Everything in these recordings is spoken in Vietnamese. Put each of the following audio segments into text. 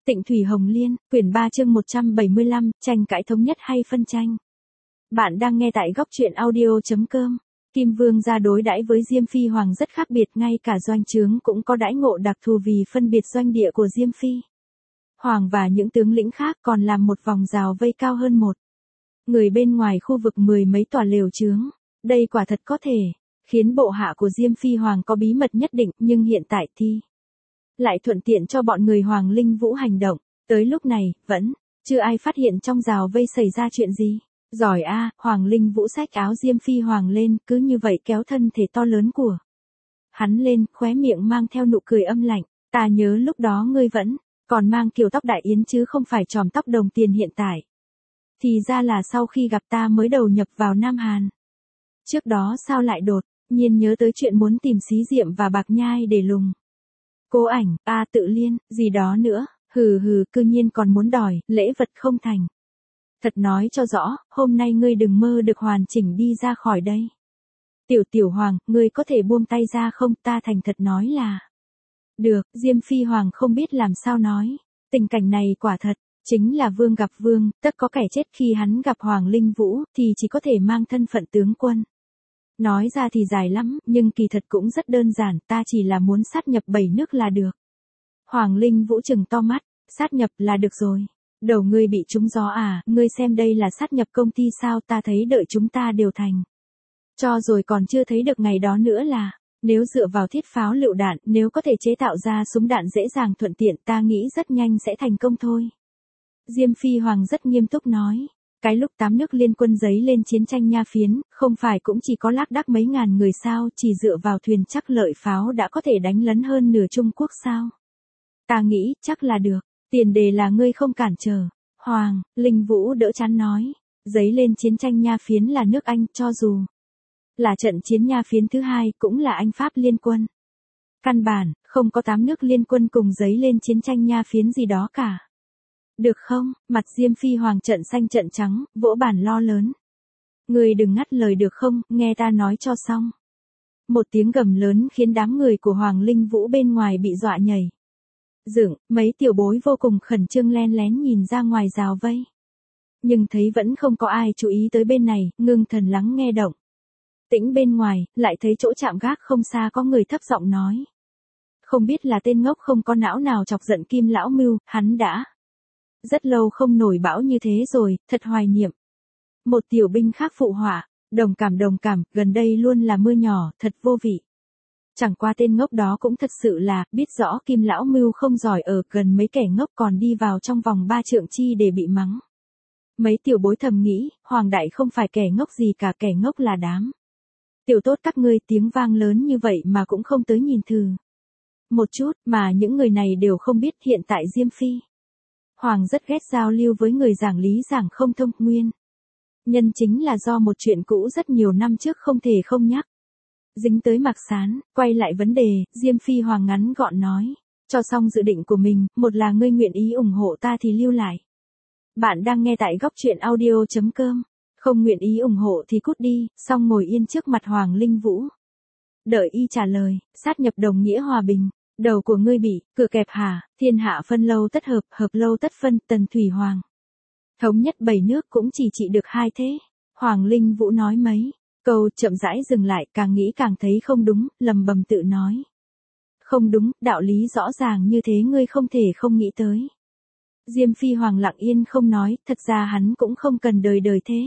Tịnh Thủy Hồng Liên, quyển 3 chương 175, tranh cãi thống nhất hay phân tranh. Bạn đang nghe tại góc truyện audio.com. Kim Vương gia đối đãi với Diêm Phi Hoàng rất khác biệt, ngay cả doanh trướng cũng có đãi ngộ đặc thù vì phân biệt doanh địa của Diêm Phi Hoàng và những tướng lĩnh khác còn làm một vòng rào vây cao hơn một người bên ngoài khu vực 10 mấy tòa lều trướng. Đây quả thật có thể khiến bộ hạ của Diêm Phi Hoàng có bí mật nhất định, nhưng hiện tại thì lại thuận tiện cho bọn người Hoàng Linh Vũ hành động. Tới lúc này, vẫn chưa ai phát hiện trong rào vây xảy ra chuyện gì. Giỏi a, Hoàng Linh Vũ xách áo Diêm Phi Hoàng lên, cứ như vậy kéo thân thể to lớn của hắn lên, khóe miệng mang theo nụ cười âm lạnh. Ta nhớ lúc đó ngươi vẫn còn mang kiểu tóc đại yến chứ không phải chòm tóc đồng tiền hiện tại. Thì ra là sau khi gặp ta mới đầu nhập vào Nam Hàn. Trước đó sao lại đột nhiên nhớ tới chuyện muốn tìm Xí Diệm và Bạc Nhai để lùng Cố Ảnh, Tự Liên, gì đó nữa, cư nhiên còn muốn đòi lễ vật không thành. Thật nói cho rõ, hôm nay ngươi đừng mơ được hoàn chỉnh đi ra khỏi đây. Tiểu Hoàng, ngươi có thể buông tay ra không? Ta thành thật nói là được. Diêm Phi Hoàng không biết làm sao nói. Tình cảnh này quả thật chính là vương gặp vương, tất có kẻ chết. Khi hắn gặp Hoàng Linh Vũ thì chỉ có thể mang thân phận tướng quân. Nói ra thì dài lắm, nhưng kỳ thật cũng rất đơn giản, ta chỉ là muốn sát nhập 7 nước là được. Hoàng Linh Vũ trừng to mắt, sát nhập là được rồi. Đầu ngươi bị trúng gió à, ngươi xem đây là sát nhập công ty sao? Ta thấy đợi chúng ta đều thành cho rồi còn chưa thấy được ngày đó nữa là. Nếu dựa vào thiết pháo lựu đạn, nếu có thể chế tạo ra súng đạn dễ dàng thuận tiện, ta nghĩ rất nhanh sẽ thành công thôi. Diêm Phi Hoàng rất nghiêm túc nói. Cái lúc 8 nước liên quân giấy lên chiến tranh Nha Phiến, không phải cũng chỉ có lác đác mấy ngàn người sao? Chỉ dựa vào thuyền chắc lợi pháo đã có thể đánh lấn hơn nửa Trung Quốc sao? Ta nghĩ chắc là được. Tiền đề là ngươi không cản trở. Hoàng Linh Vũ đỡ chán nói. Giấy lên chiến tranh Nha Phiến là nước Anh, cho dù là trận chiến Nha Phiến thứ hai cũng là Anh Pháp liên quân. Căn bản, không có 8 nước liên quân cùng giấy lên chiến tranh Nha Phiến gì đó cả. Được không? Mặt Diêm Phi Hoàng trận xanh trận trắng, vỗ bàn lo lớn. Người đừng ngắt lời được không, nghe ta nói cho xong. Một tiếng gầm lớn khiến đám người của Hoàng Linh Vũ bên ngoài bị dọa nhảy dựng, mấy tiểu bối vô cùng khẩn trương len lén nhìn ra ngoài rào vây. Nhưng thấy vẫn không có ai chú ý tới bên này, ngưng thần lắng nghe động tĩnh bên ngoài, lại thấy chỗ chạm gác không xa có người thấp giọng nói. Không biết là tên ngốc không có não nào chọc giận Kim lão Mưu, hắn đã rất lâu không nổi bão như thế rồi, thật hoài niệm. Một tiểu binh khác phụ họa, đồng cảm, gần đây luôn là mưa nhỏ, thật vô vị. Chẳng qua tên ngốc đó cũng thật sự là, biết rõ Kim lão Mưu không giỏi ở gần mấy kẻ ngốc còn đi vào trong vòng 3 trượng chi để bị mắng. Mấy tiểu bối thầm nghĩ, Hoàng đại không phải kẻ ngốc gì cả, kẻ ngốc là đám tiểu tốt các ngươi. Tiếng vang lớn như vậy mà cũng không tới nhìn thử một chút, mà những người này đều không biết hiện tại Diêm Phi Hoàng rất ghét giao lưu với người giảng lý giảng không thông. Nguyên nhân chính là do một chuyện cũ rất nhiều năm trước không thể không nhắc. Dính tới Mạc Sán, quay lại vấn đề, Diêm Phi Hoàng ngắn gọn nói. Cho xong dự định của mình, một là ngươi nguyện ý ủng hộ ta thì lưu lại. Bạn đang nghe tại góc truyện audio.com. Không nguyện ý ủng hộ thì cút đi, xong ngồi yên trước mặt Hoàng Linh Vũ. Đợi y trả lời, sát nhập đồng nghĩa hòa bình. Đầu của ngươi bị cửa kẹp hả? Thiên hạ phân lâu tất hợp, hợp lâu tất phân. Tần Thủy Hoàng thống nhất 7 nước cũng chỉ trị được 2 thế. Hoàng Linh Vũ nói mấy câu chậm rãi dừng lại, càng nghĩ càng thấy không đúng, lầm bầm tự nói. Không đúng, đạo lý rõ ràng như thế ngươi không thể không nghĩ tới. Diêm Phi Hoàng lặng yên không nói, thật ra hắn cũng không cần đời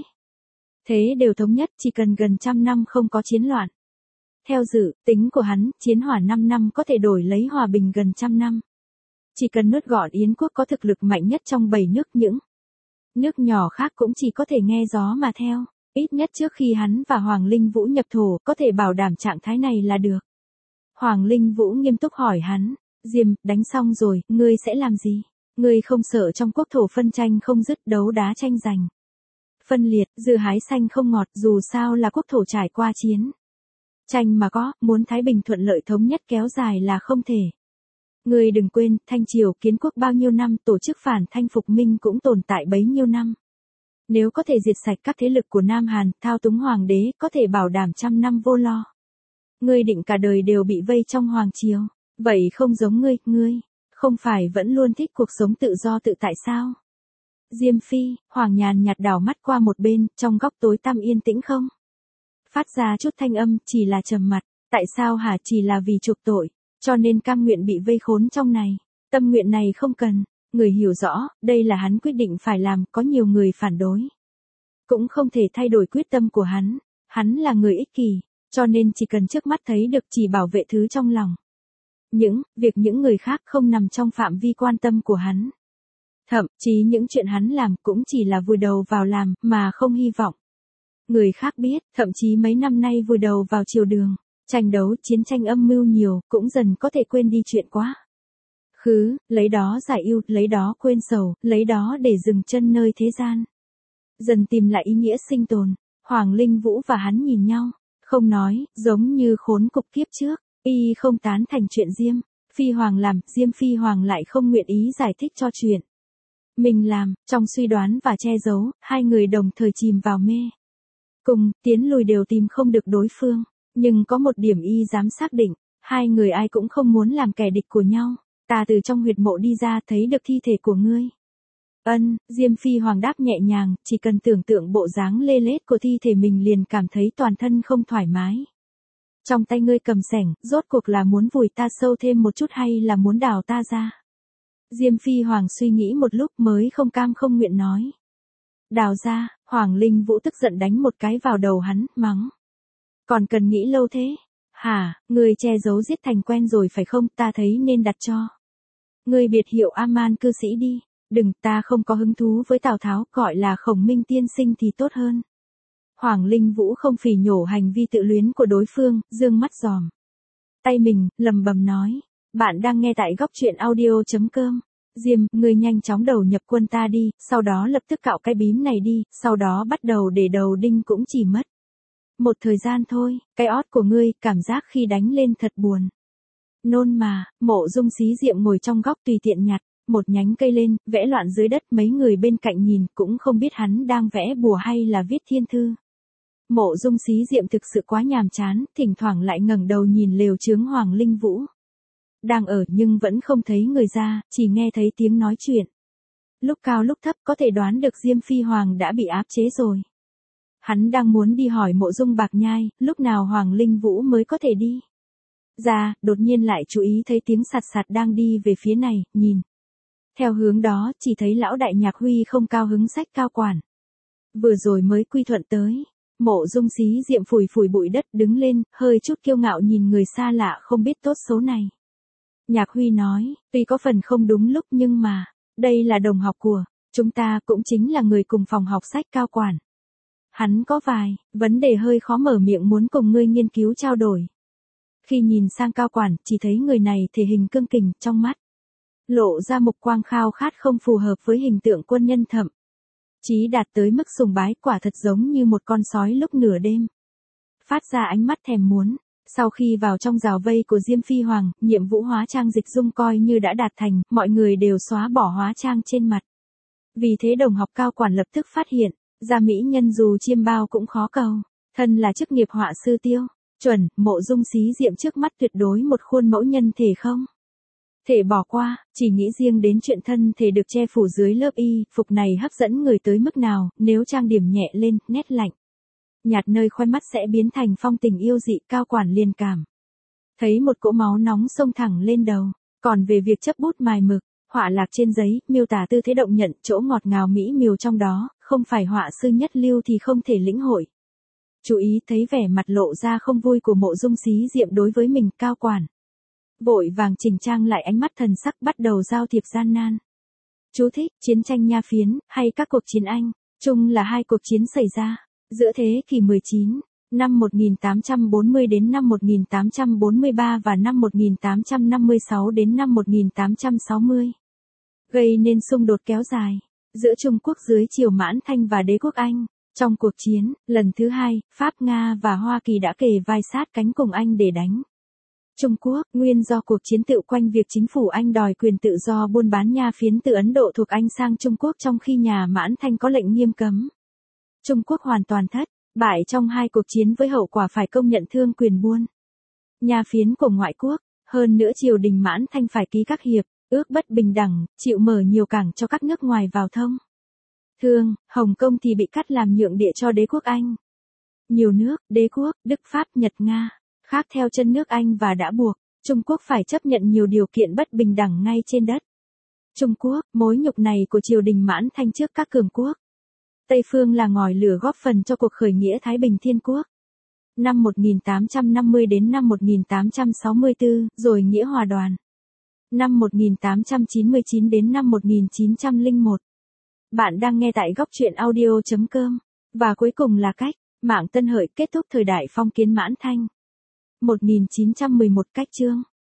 thế đều thống nhất, chỉ cần gần 100 năm không có chiến loạn. Theo dự tính của hắn, chiến hỏa 5 năm có thể đổi lấy hòa bình gần 100 năm. Chỉ cần nuốt gọn Yến quốc có thực lực mạnh nhất trong 7 nước, những nước nhỏ khác cũng chỉ có thể nghe gió mà theo. Ít nhất trước khi hắn và Hoàng Linh Vũ nhập thổ, có thể bảo đảm trạng thái này là được. Hoàng Linh Vũ nghiêm túc hỏi hắn, Diêm, đánh xong rồi, ngươi sẽ làm gì? Ngươi không sợ trong quốc thổ phân tranh không dứt, đấu đá tranh giành phân liệt, dưa hái xanh không ngọt, dù sao là quốc thổ trải qua chiến tranh mà có, muốn thái bình thuận lợi thống nhất kéo dài là không thể. Ngươi đừng quên, Thanh Triều kiến quốc bao nhiêu năm, tổ chức phản Thanh phục minh cũng tồn tại bấy nhiêu năm. Nếu có thể diệt sạch các thế lực của Nam Hàn, thao túng hoàng đế, có thể bảo đảm 100 năm vô lo. Ngươi định cả đời đều bị vây trong hoàng triều. Vậy không giống ngươi Không phải vẫn luôn thích cuộc sống tự do tự tại sao? Diêm Phi Hoàng nhàn nhạt đảo mắt qua một bên, trong góc tối tăm yên tĩnh không? Phát ra chút thanh âm, chỉ là trầm mặt. Tại sao hả? Chỉ là vì chuộc tội, cho nên cam nguyện bị vây khốn trong này. Tâm nguyện này không cần. Người hiểu rõ, đây là hắn quyết định phải làm, có nhiều người phản đối. Cũng không thể thay đổi quyết tâm của hắn. Hắn là người ích kỷ, cho nên chỉ cần trước mắt thấy được chỉ bảo vệ thứ trong lòng. Việc những người khác không nằm trong phạm vi quan tâm của hắn. Thậm chí những chuyện hắn làm cũng chỉ là vùi đầu vào làm, mà không hy vọng người khác biết, thậm chí mấy năm nay vùi đầu vào triều đường, tranh đấu, chiến tranh âm mưu nhiều, cũng dần có thể quên đi chuyện quá khứ, lấy đó giải ưu, lấy đó quên sầu, lấy đó để dừng chân nơi thế gian. Dần tìm lại ý nghĩa sinh tồn, Hoàng Linh Vũ và hắn nhìn nhau, không nói, giống như khốn cục kiếp trước, y không tán thành chuyện Diêm Phi Hoàng làm, Diêm Phi Hoàng lại không nguyện ý giải thích cho chuyện mình làm, trong suy đoán và che giấu, hai người đồng thời chìm vào mê. Cùng, tiến lùi đều tìm không được đối phương, nhưng có một điểm y dám xác định, hai người ai cũng không muốn làm kẻ địch của nhau. Ta từ trong huyệt mộ đi ra thấy được thi thể của ngươi. Ân, Diêm Phi Hoàng đáp nhẹ nhàng, chỉ cần tưởng tượng bộ dáng lê lết của thi thể mình liền cảm thấy toàn thân không thoải mái. Trong tay ngươi cầm xẻng, rốt cuộc là muốn vùi ta sâu thêm một chút hay là muốn đào ta ra? Diêm Phi Hoàng suy nghĩ một lúc mới không cam không nguyện nói. Đào ra, Hoàng Linh Vũ tức giận đánh một cái vào đầu hắn, mắng. Còn cần nghĩ lâu thế? Hả, ngươi che giấu giết thành quen rồi phải không? Ta thấy nên đặt cho ngươi biệt hiệu A-man cư sĩ đi. Đừng, ta không có hứng thú với Tào Tháo, gọi là Khổng Minh tiên sinh thì tốt hơn. Hoàng Linh Vũ không phỉ nhổ hành vi tự luyến của đối phương, dương mắt giòm tay mình, lầm bầm nói. Bạn đang nghe tại góc truyện audio.com. Diêm, ngươi nhanh chóng đầu nhập quân ta đi, sau đó lập tức cạo cái bím này đi, sau đó bắt đầu để đầu đinh cũng chỉ mất một thời gian thôi, cái ót của ngươi, cảm giác khi đánh lên thật buồn. Nôn mà, Mộ Dung Xí Diệm ngồi trong góc tùy tiện nhặt một nhánh cây lên, vẽ loạn dưới đất, mấy người bên cạnh nhìn cũng không biết hắn đang vẽ bùa hay là viết thiên thư. Mộ Dung Xí Diệm thực sự quá nhàm chán, thỉnh thoảng lại ngẩng đầu nhìn lều chướng Hoàng Linh Vũ. Đang ở nhưng vẫn không thấy người ra, chỉ nghe thấy tiếng nói chuyện. Lúc cao lúc thấp có thể đoán được Diêm Phi Hoàng đã bị áp chế rồi. Hắn đang muốn đi hỏi Mộ Dung Bạc Nhai, lúc nào Hoàng Linh Vũ mới có thể đi ra, đột nhiên lại chú ý thấy tiếng sạt sạt đang đi về phía này, nhìn. Theo hướng đó, chỉ thấy lão đại Nhạc Huy không cao hứng sách cao quản. Vừa rồi mới quy thuận tới. Mộ Dung Xí Diệm phủi phủi bụi đất đứng lên, hơi chút kiêu ngạo nhìn người xa lạ không biết tốt số này. Nhạc Huy nói, tuy có phần không đúng lúc nhưng mà, đây là đồng học của chúng ta, cũng chính là người cùng phòng học sách cao quản. Hắn có vài vấn đề hơi khó mở miệng muốn cùng ngươi nghiên cứu trao đổi. Khi nhìn sang cao quản, chỉ thấy người này thể hình cương kình, trong mắt lộ ra mục quang khao khát không phù hợp với hình tượng quân nhân, thậm chí đạt tới mức sùng bái, quả thật giống như một con sói lúc nửa đêm phát ra ánh mắt thèm muốn. Sau khi vào trong rào vây của Diêm Phi Hoàng, nhiệm vụ hóa trang dịch dung coi như đã đạt thành, mọi người đều xóa bỏ hóa trang trên mặt. Vì thế đồng học cao quản lập tức phát hiện, ra mỹ nhân dù chiêm bao cũng khó cầu. Thân là chức nghiệp họa sư tiêu chuẩn, Mộ Dung Xí Diệm trước mắt tuyệt đối một khuôn mẫu nhân thể không thể bỏ qua, chỉ nghĩ riêng đến chuyện thân thể được che phủ dưới lớp y phục này hấp dẫn người tới mức nào, nếu trang điểm nhẹ lên, nét lạnh nhạt nơi khoe mắt sẽ biến thành phong tình yêu dị. Cao quản liên cảm thấy một cỗ máu nóng xông thẳng lên đầu. Còn về việc chấp bút mài mực, họa lạc trên giấy, miêu tả tư thế động nhận, chỗ ngọt ngào mỹ miều trong đó, không phải họa sư nhất lưu thì không thể lĩnh hội. Chú ý thấy vẻ mặt lộ ra không vui của Mộ Dung Xí Diệm đối với mình, cao quản vội vàng chỉnh trang lại ánh mắt thần sắc, bắt đầu giao thiệp gian nan. Chú thích, chiến tranh Nha Phiến, hay các cuộc chiến Anh, chung là hai cuộc chiến xảy ra giữa thế kỷ 19, năm 1840 đến năm 1843 và năm 1856 đến năm 1860. Gây nên xung đột kéo dài giữa Trung Quốc dưới triều Mãn Thanh và đế quốc Anh. Trong cuộc chiến lần thứ hai, Pháp, Nga và Hoa Kỳ đã kề vai sát cánh cùng Anh để đánh Trung Quốc, nguyên do cuộc chiến tự quanh việc chính phủ Anh đòi quyền tự do buôn bán Nha Phiến từ Ấn Độ thuộc Anh sang Trung Quốc, trong khi nhà Mãn Thanh có lệnh nghiêm cấm. Trung Quốc hoàn toàn thất bại trong hai cuộc chiến với hậu quả phải công nhận thương quyền buôn Nha Phiến của ngoại quốc. Hơn nữa triều đình Mãn Thanh phải ký các hiệp ước bất bình đẳng, chịu mở nhiều cảng cho các nước ngoài vào thông. Thương, Hồng Kông thì bị cắt làm nhượng địa cho đế quốc Anh. Nhiều nước, đế quốc, Đức Pháp, Nhật Nga, khác theo chân nước Anh và đã buộc Trung Quốc phải chấp nhận nhiều điều kiện bất bình đẳng ngay trên đất Trung Quốc. Mối nhục này của triều đình Mãn Thanh trước các cường quốc Tây phương là ngòi lửa góp phần cho cuộc khởi nghĩa Thái Bình Thiên Quốc. Năm 1850 đến năm 1864, rồi nghĩa hòa đoàn. Năm 1899 đến năm 1901. Bạn đang nghe tại góc truyện audio.com. Và cuối cùng là cách mạng Tân Hợi kết thúc thời đại phong kiến Mãn Thanh. 1911 cách chương.